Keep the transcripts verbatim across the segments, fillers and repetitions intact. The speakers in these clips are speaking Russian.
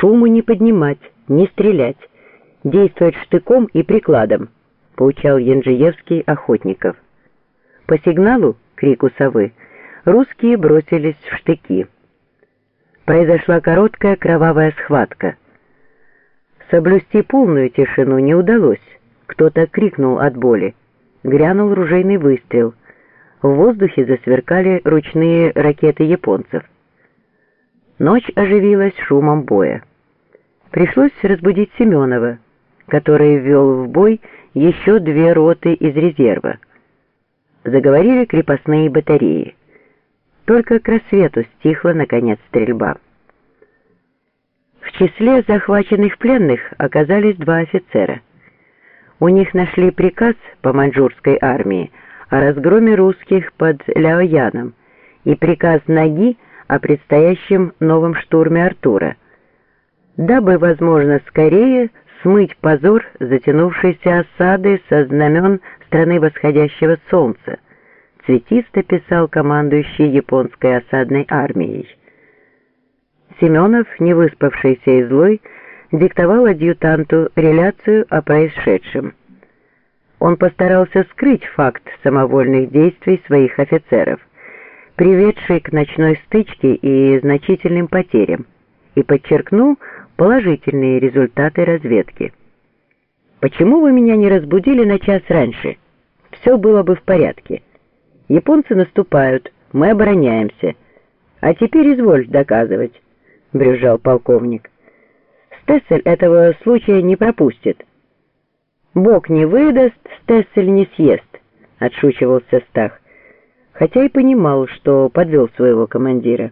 Шуму не поднимать, не стрелять, действовать штыком и прикладом, поучал Янджиевский охотников. По сигналу, крику совы, русские бросились в штыки. Произошла короткая кровавая схватка. Соблюсти полную тишину не удалось. Кто-то крикнул от боли. Грянул ружейный выстрел. В воздухе засверкали ручные ракеты японцев. Ночь оживилась шумом боя. Пришлось разбудить Семенова, который ввел в бой еще две роты из резерва. Заговорили крепостные батареи. Только к рассвету стихла, наконец, стрельба. В числе захваченных пленных оказались два офицера. У них нашли приказ по маньчжурской армии о разгроме русских под Ляояном и приказ Наги о предстоящем новом штурме Артура, дабы, возможно, скорее смыть позор затянувшейся осады со знамен страны восходящего солнца, цветисто писал командующий японской осадной армией. Семенов, не выспавшийся и злой, диктовал адъютанту реляцию о происшедшем. Он постарался скрыть факт самовольных действий своих офицеров, приведший к ночной стычке и значительным потерям, и подчеркнул положительные результаты разведки. «Почему вы меня не разбудили на час раньше? Все было бы в порядке. Японцы наступают, мы обороняемся. А теперь изволь доказывать», — брюзжал полковник. «Стессель этого случая не пропустит». «Бог не выдаст, Стессель не съест», — отшучивался Стах, хотя и понимал, что подвел своего командира.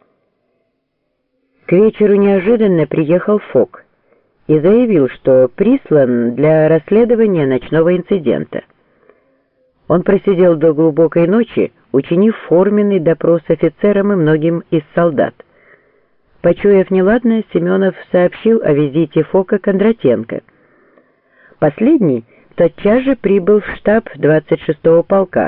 К вечеру неожиданно приехал Фок и заявил, что прислан для расследования ночного инцидента. Он просидел до глубокой ночи, учинив форменный допрос офицерам и многим из солдат. Почуяв неладное, Семенов сообщил о визите Фока Кондратенко. Последний тотчас же прибыл в штаб двадцать шестого полка.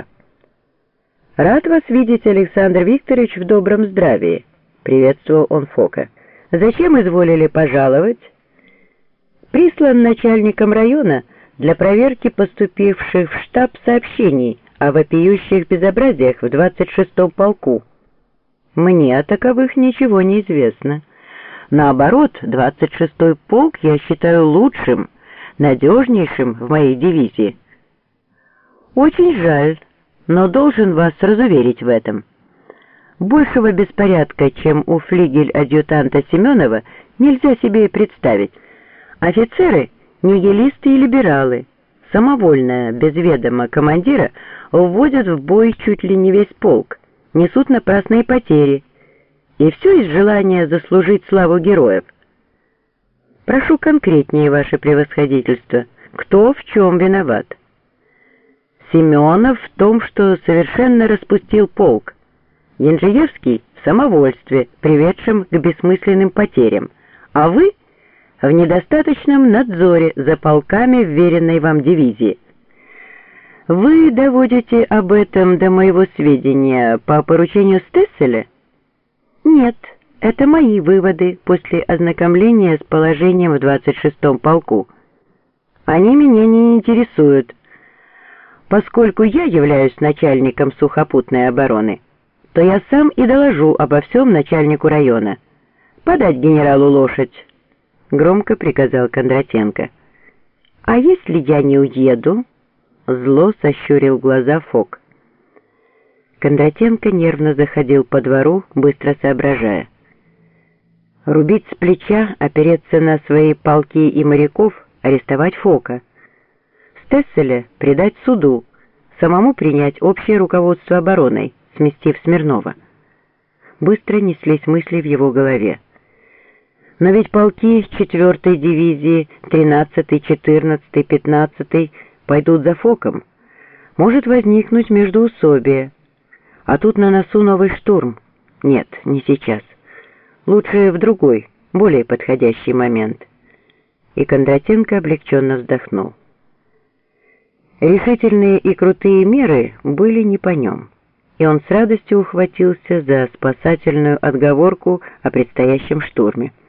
«Рад вас видеть, Александр Викторович, в добром здравии», — приветствовал он Фока. «Зачем изволили пожаловать?» «Прислан начальником района для проверки поступивших в штаб сообщений о вопиющих безобразиях в двадцать шестом полку. Мне о таковых ничего не известно. Наоборот, двадцать шестой полк я считаю лучшим, надежнейшим в моей дивизии. Очень жаль, но должен вас разуверить в этом. Большего беспорядка, чем у флигель-адъютанта Семенова, нельзя себе и представить. Офицеры — нигилисты и либералы, самовольно, без ведома командира, вводят в бой чуть ли не весь полк, несут напрасные потери, и все из желания заслужить славу героев. Прошу конкретнее, ваше превосходительство, кто в чем виноват? Семенов в том, что совершенно распустил полк, Янджиевский в самовольстве, приведшем к бессмысленным потерям, а вы в недостаточном надзоре за полками вверенной вам дивизии. Вы доводите об этом до моего сведения по поручению Стесселя? Нет, это мои выводы после ознакомления с положением в двадцать шестом полку. Они меня не интересуют, поскольку я являюсь начальником сухопутной обороны, то я сам и доложу обо всем начальнику района. «Подать генералу лошадь», — громко приказал Кондратенко. «А если я не уеду?» — зло сощурил глаза Фок. Кондратенко нервно заходил по двору, быстро соображая. Рубить с плеча, опереться на свои полки и моряков, арестовать Фока. Стесселя предать суду, самому принять общее руководство обороной, сместив Смирнова. Быстро неслись мысли в его голове. Но ведь полки четвёртой дивизии, тринадцатой, четырнадцатой, пятнадцатой пойдут за Фоком. Может возникнуть междоусобие. А тут на носу новый штурм. Нет, не сейчас. Лучше в другой, более подходящий момент. И Кондратенко облегченно вздохнул. Решительные и крутые меры были не по нем, и он с радостью ухватился за спасательную отговорку о предстоящем штурме.